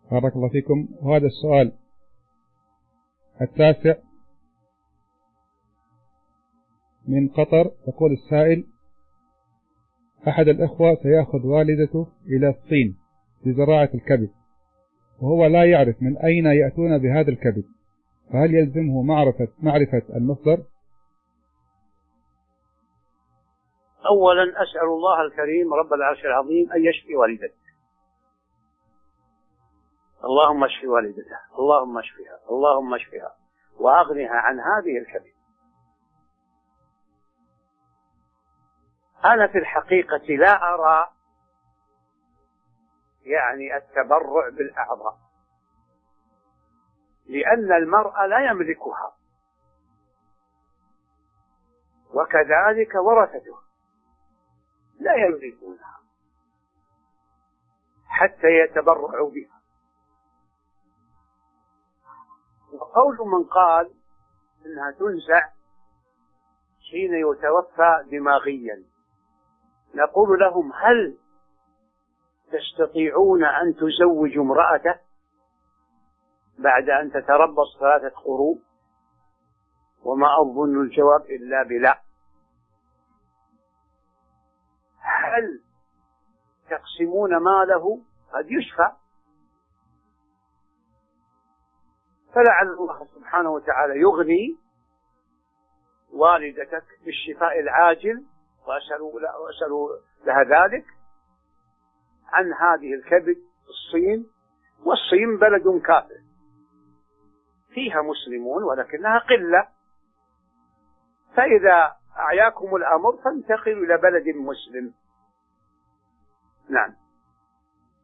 بارك الله فيكم. وهذا السؤال التاسع من قطر. يقول السائل: أحد الأخوة سيأخذ والدته إلى الصين لزراعة الكبد، وهو لا يعرف من أين يأتون بهذا الكبد، فهل يلزمه معرفة المصدر؟ أولا أسأل الله الكريم رب العرش العظيم أن يشفي والدته. اللهم اشف والدته، اللهم اشفها، اللهم اشفها وأغنها عن هذه الكبد. أنا في الحقيقة لا أرى يعني التبرع بالأعضاء، لأن المرء لا يملكها، وكذلك ورثته لا يملكونها حتى يتبرعوا بها. وقول من قال إنها تنزع حين يتوفى دماغيا، نقول لهم: هل تستطيعون أن تزوجوا امرأته بعد أن تتربص 3 قروء؟ وما أظن الجواب إلا بلا. هل تقسمون ماله؟ قد يشفى، فلعل الله سبحانه وتعالى يغني والدتك بالشفاء العاجل، وأسأل لها ذلك، عن هذه الكبد الصين. والصين بلد كافر فيها مسلمون ولكنها قلة، فإذا أعياكم الأمر فانتقلوا إلى بلد مسلم. نعم.